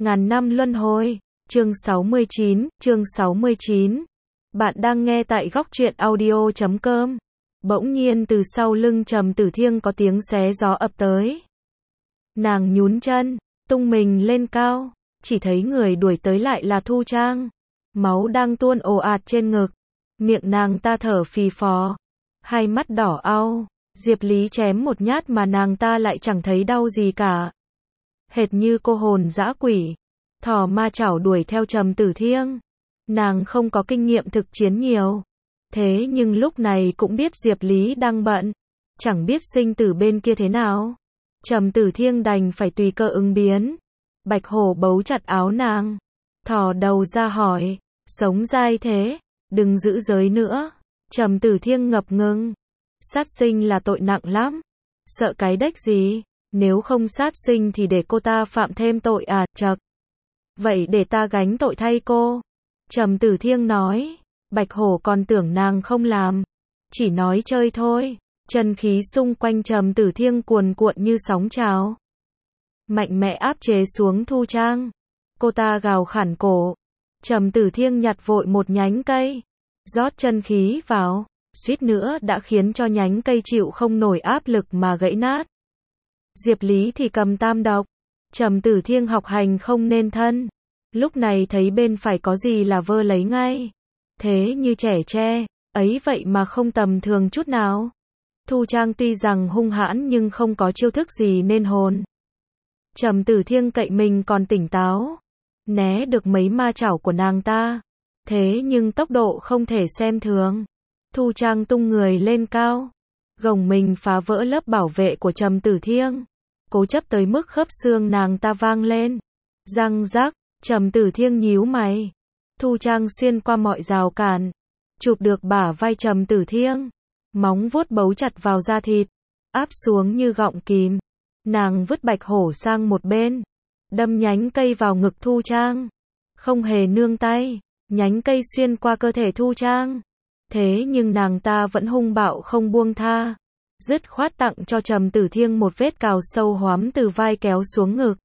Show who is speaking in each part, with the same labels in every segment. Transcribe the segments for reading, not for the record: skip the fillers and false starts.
Speaker 1: Ngàn năm luân hồi. Chương 69. Bạn đang nghe tại góc truyện audio.com. Bỗng nhiên từ sau lưng Trầm Tử Thiêng có tiếng xé gió ập tới. Nàng nhún chân, tung mình lên cao, chỉ thấy người đuổi tới lại là Thu Trang. Máu đang tuôn ồ ạt trên ngực, miệng nàng ta thở phì phò, hai mắt đỏ au. Diệp Lý chém một nhát mà nàng ta lại chẳng thấy đau gì cả. Hệt như cô hồn dã quỷ, thỏ ma chảo đuổi theo Trầm Tử Thiêng. Nàng không có kinh nghiệm thực chiến nhiều, thế nhưng lúc này cũng biết Diệp Lý đang bận, chẳng biết sinh tử bên kia thế nào. Trầm Tử Thiêng đành phải tùy cơ ứng biến. Bạch Hổ bấu chặt áo nàng, thò đầu ra hỏi, sống dai thế, đừng giữ giới nữa. Trầm Tử Thiêng ngập ngừng, sát sinh là tội nặng lắm, sợ cái đếch gì, nếu không sát sinh thì để cô ta phạm thêm tội à, chậc. Vậy để ta gánh tội thay cô. Trầm Tử Thiêng nói. Bạch Hổ còn tưởng nàng không làm, chỉ nói chơi thôi. Chân khí xung quanh Trầm Tử Thiêng cuồn cuộn như sóng trào, mạnh mẽ áp chế xuống Thu Trang. Cô ta gào khản cổ. Trầm Tử Thiêng nhặt vội một nhánh cây, rót chân khí vào, suýt nữa đã khiến cho nhánh cây chịu không nổi áp lực mà gãy nát. Diệp Lý thì cầm tam độc. Trầm Tử Thiêng học hành không nên thân, lúc này thấy bên phải có gì là vơ lấy ngay. Thế như trẻ tre, ấy vậy mà không tầm thường chút nào. Thu Trang tuy rằng hung hãn nhưng không có chiêu thức gì nên hồn. Trầm Tử Thiêng cậy mình còn tỉnh táo, né được mấy ma chảo của nàng ta. Thế nhưng tốc độ không thể xem thường. Thu Trang tung người lên cao, gồng mình phá vỡ lớp bảo vệ của Trầm Tử Thiêng, cố chấp tới mức khớp xương nàng ta vang lên. Răng rắc. Trầm Tử Thiêng nhíu mày. Thu Trang xuyên qua mọi rào cản, chụp được bả vai Trầm Tử Thiêng, móng vuốt bấu chặt vào da thịt, áp xuống như gọng kìm. Nàng vứt Bạch Hổ sang một bên, đâm nhánh cây vào ngực Thu Trang, không hề nương tay. Nhánh cây xuyên qua cơ thể Thu Trang, thế nhưng nàng ta vẫn hung bạo không buông tha, dứt khoát tặng cho Trầm Tử Thiêng một vết cào sâu hoắm từ vai kéo xuống ngực.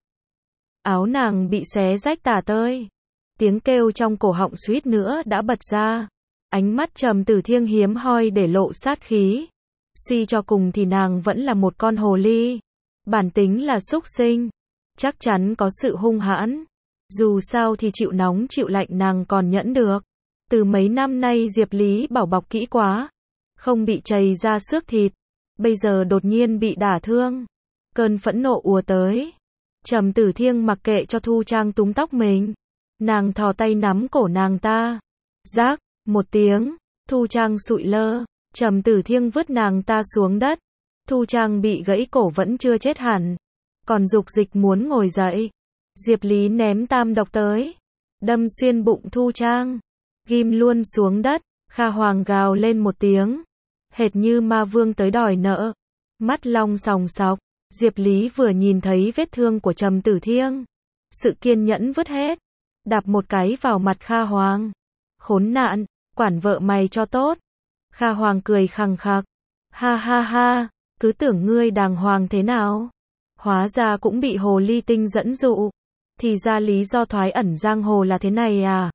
Speaker 1: Áo nàng bị xé rách tả tơi, tiếng kêu trong cổ họng suýt nữa đã bật ra. Ánh mắt Trầm Tử Thiêng hiếm hoi để lộ sát khí. Suy cho cùng thì nàng vẫn là một con hồ ly, bản tính là súc sinh, chắc chắn có sự hung hãn. Dù sao thì chịu nóng chịu lạnh nàng còn nhẫn được. Từ mấy năm nay Diệp Lý bảo bọc kỹ quá, không bị trầy ra xước thịt, bây giờ đột nhiên bị đả thương, cơn phẫn nộ ùa tới. Trầm Tử Thiêng mặc kệ cho Thu Trang túm tóc mình, nàng thò tay nắm cổ nàng ta. Rác, một tiếng, Thu Trang sụi lơ. Trầm Tử Thiêng vứt nàng ta xuống đất. Thu Trang bị gãy cổ vẫn chưa chết hẳn, còn dục dịch muốn ngồi dậy. Diệp Lý ném tam độc tới, đâm xuyên bụng Thu Trang, ghim luôn xuống đất. Kha Hoàng gào lên một tiếng, hệt như ma vương tới đòi nợ, mắt long sòng sọc. Diệp Lý vừa nhìn thấy vết thương của Trầm Tử Thiêng, sự kiên nhẫn vứt hết, đạp một cái vào mặt Kha Hoàng. Khốn nạn, quản vợ mày cho tốt. Kha Hoàng cười khằng khặc, ha ha ha, cứ tưởng ngươi đàng hoàng thế nào, hóa ra cũng bị hồ ly tinh dẫn dụ. Thì ra lý do thoái ẩn giang hồ là thế này à.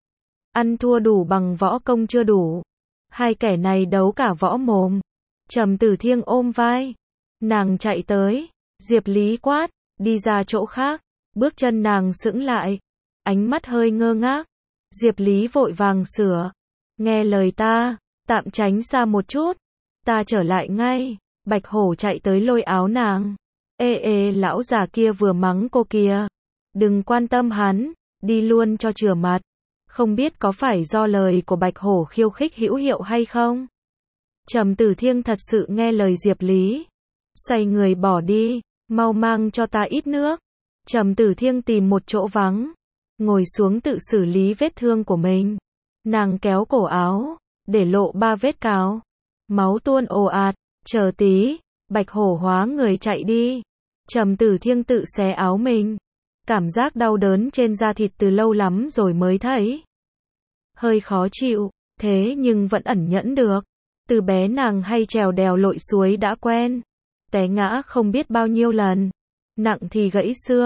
Speaker 1: Ăn thua đủ bằng võ công chưa đủ, hai kẻ này đấu cả võ mồm. Trầm Tử Thiêng ôm vai, nàng chạy tới. Diệp Lý quát, đi ra chỗ khác. Bước chân nàng sững lại, ánh mắt hơi ngơ ngác. Diệp Lý vội vàng sửa, nghe lời ta, tạm tránh xa một chút, ta trở lại ngay. Bạch Hổ chạy tới lôi áo nàng. Ê lão già kia vừa mắng cô kìa, đừng quan tâm hắn, đi luôn cho chừa mặt. Không biết có phải do lời của Bạch Hổ khiêu khích hữu hiệu hay không. Trầm Tử Thiêng thật sự nghe lời Diệp Lý, xoay người bỏ đi. Mau mang cho ta ít nước. Trầm Tử Thiêng tìm một chỗ vắng, ngồi xuống tự xử lý vết thương của mình. Nàng kéo cổ áo, để lộ 3 vết cào, máu tuôn ồ ạt. Chờ tí. Bạch Hổ hóa người chạy đi. Trầm Tử Thiêng tự xé áo mình, cảm giác đau đớn trên da thịt từ lâu lắm rồi mới thấy, hơi khó chịu, thế nhưng vẫn ẩn nhẫn được. Từ bé nàng hay trèo đèo lội suối đã quen, té ngã không biết bao nhiêu lần, nặng thì gãy xương,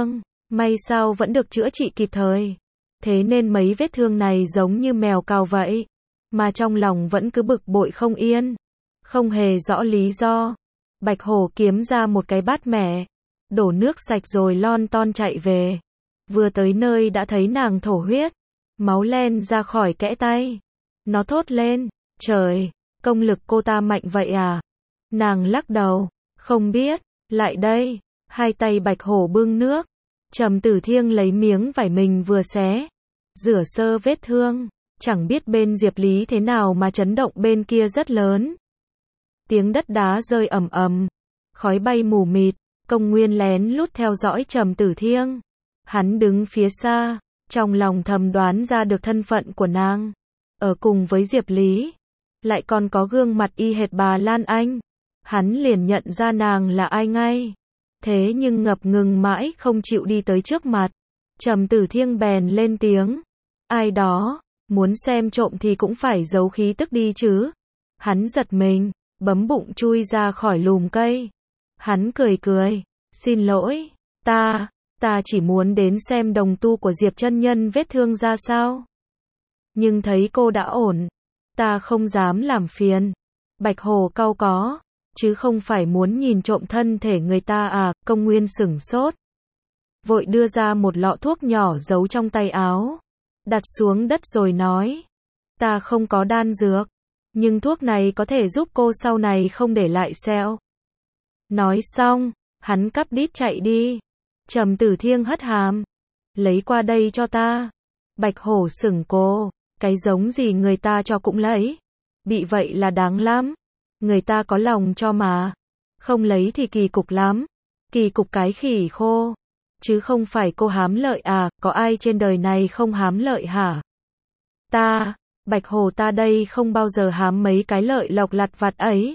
Speaker 1: May sao vẫn được chữa trị kịp thời. Thế nên mấy vết thương này giống như mèo cào vậy. Mà trong lòng vẫn cứ bực bội không yên. Không hề rõ lý do. Bạch Hổ kiếm ra một cái bát mẻ. Đổ nước sạch rồi lon ton chạy về. Vừa tới nơi đã thấy nàng thổ huyết. Máu len ra khỏi kẽ tay. Nó thốt lên. Trời, công lực cô ta mạnh vậy à? Nàng lắc đầu. Không biết. Lại đây. Hai tay Bạch Hổ bưng nước. Trầm Tử Thiêng lấy miếng vải mình vừa xé. Rửa sơ vết thương. Chẳng biết bên Diệp Lý thế nào mà chấn động bên kia rất lớn. Tiếng đất đá rơi ầm ầm. Khói bay mù mịt. Công Nguyên lén lút theo dõi Trầm Tử Thiêng. Hắn đứng phía xa. Trong lòng thầm đoán ra được thân phận của nàng. Ở cùng với Diệp Lý. Lại còn có gương mặt y hệt bà Lan Anh. Hắn liền nhận ra nàng là ai ngay. Thế nhưng ngập ngừng mãi không chịu đi tới trước mặt. Trầm Tử Thiêng bèn lên tiếng. Ai đó, muốn xem trộm thì cũng phải giấu khí tức đi chứ. Hắn giật mình, bấm bụng chui ra khỏi lùm cây. Hắn cười cười. Xin lỗi, ta chỉ muốn đến xem đồng tu của Diệp chân nhân vết thương ra sao. Nhưng thấy cô đã ổn, ta không dám làm phiền. Bạch Hổ cau có. Chứ không phải muốn nhìn trộm thân thể người ta à? Công Nguyên sửng sốt. Vội đưa ra một lọ thuốc nhỏ giấu trong tay áo. Đặt xuống đất rồi nói. Ta không có đan dược. Nhưng thuốc này có thể giúp cô sau này không để lại sẹo. Nói xong, hắn cắp đít chạy đi. Trầm Tử Thiêng hất hàm. Lấy qua đây cho ta. Bạch Hổ sửng cô. Cái giống gì người ta cho cũng lấy. Bị vậy là đáng lắm. Người ta có lòng cho mà. Không lấy thì kỳ cục lắm. Kỳ cục cái khỉ khô. Chứ không phải cô hám lợi à? Có ai trên đời này không hám lợi hả? Bạch Hổ ta đây không bao giờ hám mấy cái lợi lộc lặt vặt ấy.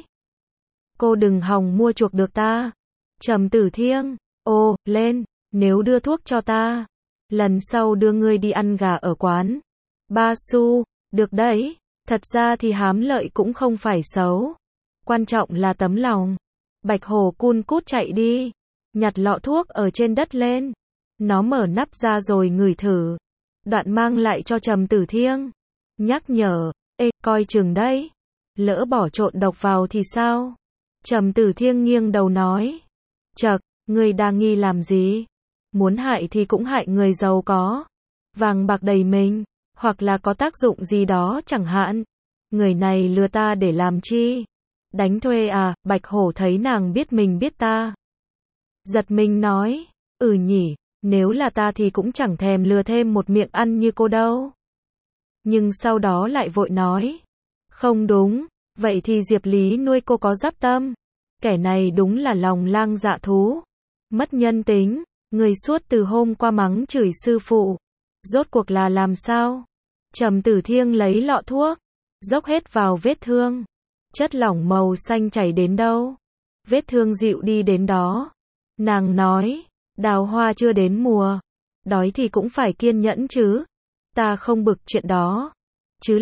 Speaker 1: Cô đừng hòng mua chuộc được ta. Trầm Tử Thiêng. Ô, lên. Nếu đưa thuốc cho ta. Lần sau đưa ngươi đi ăn gà ở quán. 3 xu. Được đấy. Thật ra thì hám lợi cũng không phải xấu. Quan trọng là tấm lòng. Bạch Hổ cun cút chạy đi. Nhặt lọ thuốc ở trên đất lên. Nó mở nắp ra rồi ngửi thử. Đoạn mang lại cho Trầm Tử Thiêng. Nhắc nhở. Ê, coi chừng đấy. Lỡ bỏ trộn độc vào thì sao? Trầm Tử Thiêng nghiêng đầu nói. Chậc, ngươi đa nghi làm gì? Muốn hại thì cũng hại người giàu có. Vàng bạc đầy mình. Hoặc là có tác dụng gì đó chẳng hạn. Người này lừa ta để làm chi? Đánh thuê à? Bạch Hổ thấy nàng biết mình biết ta. Giật mình nói. Ừ nhỉ, nếu là ta thì cũng chẳng thèm lừa thêm một miệng ăn như cô đâu. Nhưng sau đó lại vội nói. Không đúng, vậy thì Diệp Lý nuôi cô có dắp tâm. Kẻ này đúng là lòng lang dạ thú. Mất nhân tính, người suốt từ hôm qua mắng chửi sư phụ. Rốt cuộc là làm sao? Trầm Tử Thiêng lấy lọ thuốc. Dốc hết vào vết thương. Chất lỏng màu xanh chảy đến đâu? Vết thương dịu đi đến đó. Nàng nói. Đào hoa chưa đến mùa. Đói thì cũng phải kiên nhẫn chứ. Ta không bực chuyện đó. Chứ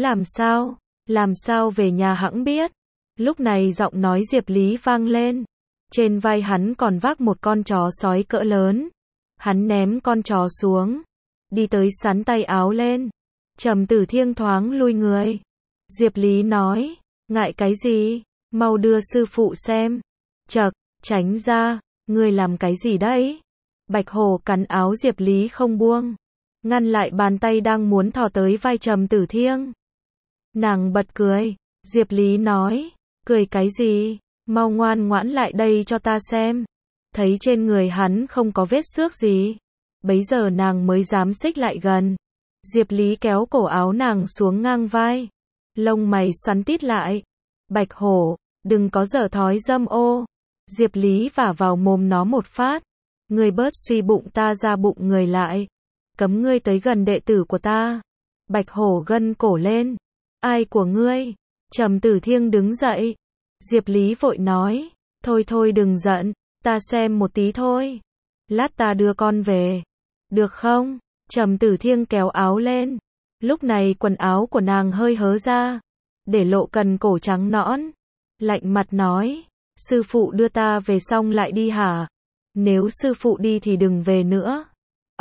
Speaker 1: làm sao về nhà hẵng biết. Lúc này giọng nói Diệp Lý vang lên. Trên vai hắn còn vác một con chó sói cỡ lớn. Hắn ném con chó xuống. Đi tới sắn tay áo lên. Trầm Tử Thiêng thoáng lui người. Diệp Lý nói. Ngại cái gì? Mau đưa sư phụ xem. Chậc, tránh ra. Ngươi làm cái gì đấy? Bạch Hổ cắn áo Diệp Lý không buông. Ngăn lại bàn tay đang muốn thò tới vai Trầm Tử Thiêng. Nàng bật cười. Diệp Lý nói. Cười cái gì? Mau ngoan ngoãn lại đây cho ta xem. Thấy trên người hắn không có vết xước gì. Bấy giờ nàng mới dám xích lại gần. Diệp Lý kéo cổ áo nàng xuống ngang vai. Lông mày xoắn tít lại. Bạch Hổ, đừng có dở thói dâm ô. Diệp Lý vả vào mồm nó một phát. Ngươi bớt suy bụng ta ra bụng người lại. Cấm ngươi tới gần đệ tử của ta. Bạch Hổ gân cổ lên. Ai của ngươi? Trầm Tử Thiêng đứng dậy. Diệp Lý vội nói. Thôi đừng giận. Ta xem một tí thôi. Lát ta đưa con về. Được không? Trầm Tử Thiêng kéo áo lên. Lúc này quần áo của nàng hơi hớ ra. Để lộ cần cổ trắng nõn. Lạnh mặt nói. Sư phụ đưa ta về xong lại đi hả? Nếu sư phụ đi thì đừng về nữa.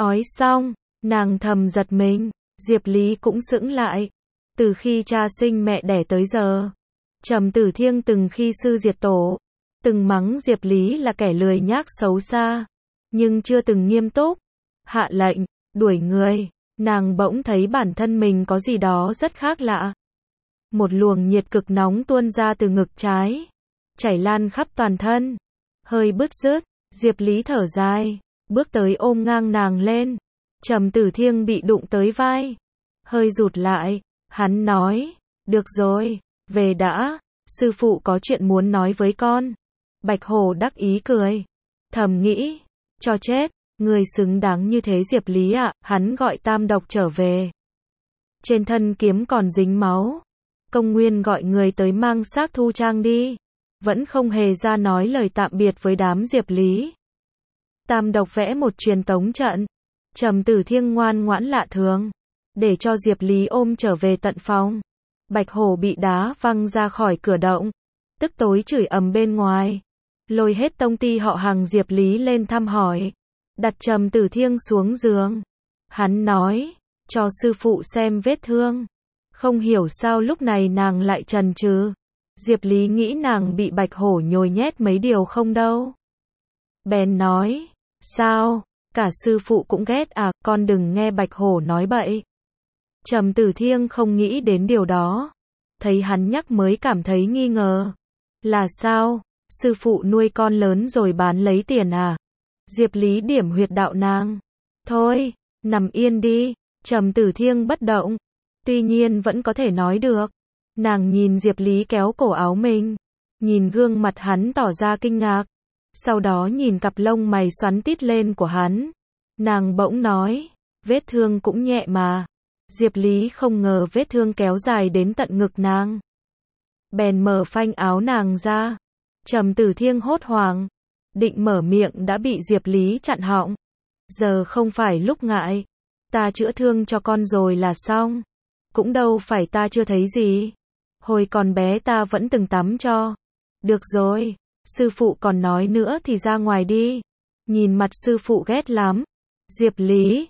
Speaker 1: Ói xong, nàng thầm giật mình, Diệp Lý cũng sững lại. Từ khi cha sinh mẹ đẻ tới giờ, Trầm Tử Thiêng từng khi sư diệt tổ, từng mắng Diệp Lý là kẻ lười nhác xấu xa, nhưng chưa từng nghiêm túc hạ lệnh đuổi người. Nàng bỗng thấy bản thân mình có gì đó rất khác lạ. Một luồng nhiệt cực nóng tuôn ra từ ngực trái, chảy lan khắp toàn thân, hơi bứt rứt. Diệp Lý thở dài, bước tới ôm ngang nàng lên. Trầm Tử Thiêng bị đụng tới vai, hơi rụt lại. Hắn nói, được rồi, về đã, sư phụ có chuyện muốn nói với con. Bạch Hổ đắc ý cười, thầm nghĩ, cho chết, người xứng đáng như thế Diệp Lý ạ. Hắn gọi Tam Độc trở về. Trên thân kiếm còn dính máu. Công Nguyên gọi người tới mang xác Thu Trang đi. Vẫn không hề ra nói lời tạm biệt với đám Diệp Lý. Tam Độc vẽ một truyền tống trận. Trầm Tử Thiêng ngoan ngoãn lạ thường, để cho Diệp Lý ôm trở về tận phòng. Bạch Hổ bị đá văng ra khỏi cửa động, tức tối chửi ầm bên ngoài, lôi hết tông ty họ hàng Diệp Lý lên thăm hỏi, đặt Trầm Tử Thiêng xuống giường. Hắn nói, cho sư phụ xem vết thương. Không hiểu sao lúc này nàng lại chần chừ. Diệp Lý nghĩ nàng bị Bạch Hổ nhồi nhét mấy điều không đâu. Bèn nói, sao, cả sư phụ cũng ghét à, con đừng nghe Bạch Hổ nói bậy. Trầm Tử Thiêng không nghĩ đến điều đó. Thấy hắn nhắc mới cảm thấy nghi ngờ. Là sao, sư phụ nuôi con lớn rồi bán lấy tiền à? Diệp Lý điểm huyệt đạo nàng. Thôi, nằm yên đi. Trầm Tử Thiêng bất động. Tuy nhiên vẫn có thể nói được. Nàng nhìn Diệp Lý kéo cổ áo mình. Nhìn gương mặt hắn tỏ ra kinh ngạc. Sau đó nhìn cặp lông mày xoắn tít lên của hắn. Nàng bỗng nói, vết thương cũng nhẹ mà. Diệp Lý không ngờ vết thương kéo dài đến tận ngực nàng. Bèn mở phanh áo nàng ra. Trầm Tử Thiêng hốt hoảng. Định mở miệng đã bị Diệp Lý chặn họng. Giờ không phải lúc ngại. Ta chữa thương cho con rồi là xong. Cũng đâu phải ta chưa thấy gì. Hồi còn bé ta vẫn từng tắm cho. Được rồi, sư phụ còn nói nữa thì ra ngoài đi. Nhìn mặt sư phụ ghét lắm. Diệp Lý,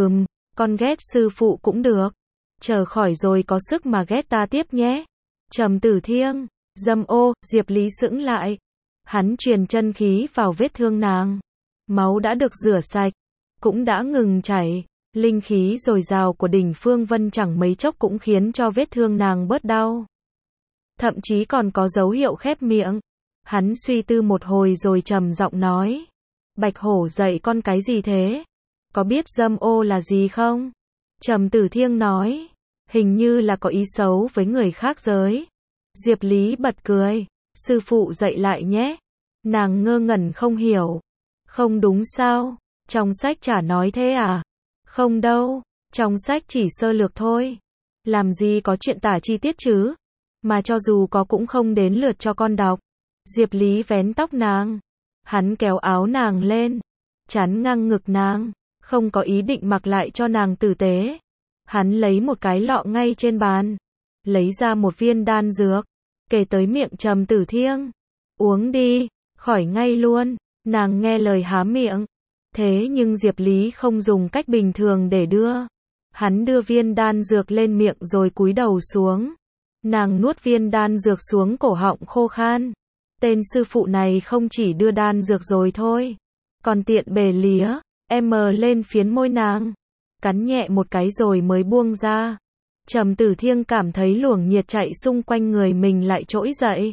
Speaker 1: con ghét sư phụ cũng được. Chờ khỏi rồi có sức mà ghét ta tiếp nhé. Trầm Tử Thiêng, dâm ô. Diệp Lý sững lại. Hắn truyền chân khí vào vết thương nàng. Máu đã được rửa sạch, cũng đã ngừng chảy. Linh khí dồi dào của Đỉnh Phương Vân chẳng mấy chốc cũng khiến cho vết thương nàng bớt đau. Thậm chí còn có dấu hiệu khép miệng. Hắn suy tư một hồi rồi trầm giọng nói. Bạch Hổ dạy con cái gì thế? Có biết dâm ô là gì không? Trầm Tử Thiêng nói. Hình như là có ý xấu với người khác giới. Diệp Lý bật cười. Sư phụ dạy lại nhé. Nàng ngơ ngẩn không hiểu. Không đúng sao? Trong sách chả nói thế à? Không đâu. Trong sách chỉ sơ lược thôi. Làm gì có chuyện tả chi tiết chứ? Mà cho dù có cũng không đến lượt cho con đọc. Diệp Lý vén tóc nàng. Hắn kéo áo nàng lên. Chắn ngang ngực nàng. Không có ý định mặc lại cho nàng tử tế. Hắn lấy một cái lọ ngay trên bàn. Lấy ra một viên đan dược. Kể tới miệng Trầm Tử Thiêng. Uống đi. Khỏi ngay luôn. Nàng nghe lời há miệng. Thế nhưng Diệp Lý không dùng cách bình thường để đưa. Hắn đưa viên đan dược lên miệng rồi cúi đầu xuống. Nàng nuốt viên đan dược xuống cổ họng khô khan. Tên sư phụ này không chỉ đưa đan dược rồi thôi. Còn tiện bề lía, lên phiến môi nàng. Cắn nhẹ một cái rồi mới buông ra. Trầm Tử Thiêng cảm thấy luồng nhiệt chạy xung quanh người mình lại trỗi dậy.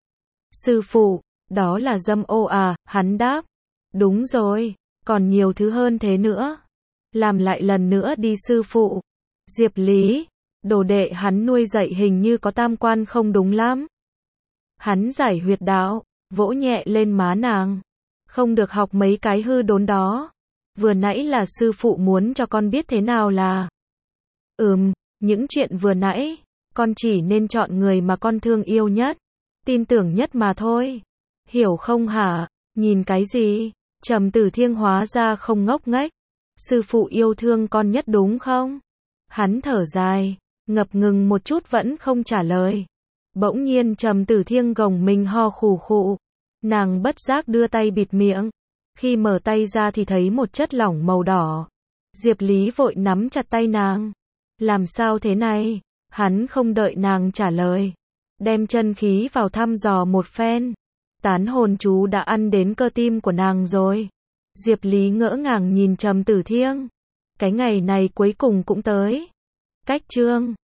Speaker 1: Sư phụ, đó là dâm ô à? Hắn đáp. Đúng rồi, còn nhiều thứ hơn thế nữa. Làm lại lần nữa đi sư phụ. Diệp Lý, đồ đệ hắn nuôi dạy hình như có tam quan không đúng lắm. Hắn giải huyệt đạo, vỗ nhẹ lên má nàng. Không được học mấy cái hư đốn đó. Vừa nãy là sư phụ muốn cho con biết thế nào là. Những chuyện vừa nãy, con chỉ nên chọn người mà con thương yêu nhất, tin tưởng nhất mà thôi. Hiểu không hả? Nhìn cái gì? Trầm Tử Thiêng hóa ra không ngốc nghếch. Sư phụ yêu thương con nhất đúng không? Hắn thở dài, ngập ngừng một chút vẫn không trả lời. Bỗng nhiên Trầm Tử Thiêng gồng mình ho khù khụ. Nàng bất giác đưa tay bịt miệng. Khi mở tay ra thì thấy một chất lỏng màu đỏ. Diệp Lý vội nắm chặt tay nàng. Làm sao thế này? Hắn không đợi nàng trả lời. Đem chân khí vào thăm dò một phen. Tán hồn chú đã ăn đến cơ tim của nàng rồi. Diệp Lý ngỡ ngàng nhìn Trầm Tử Thiêng. Cái ngày này cuối cùng cũng tới. Cách chương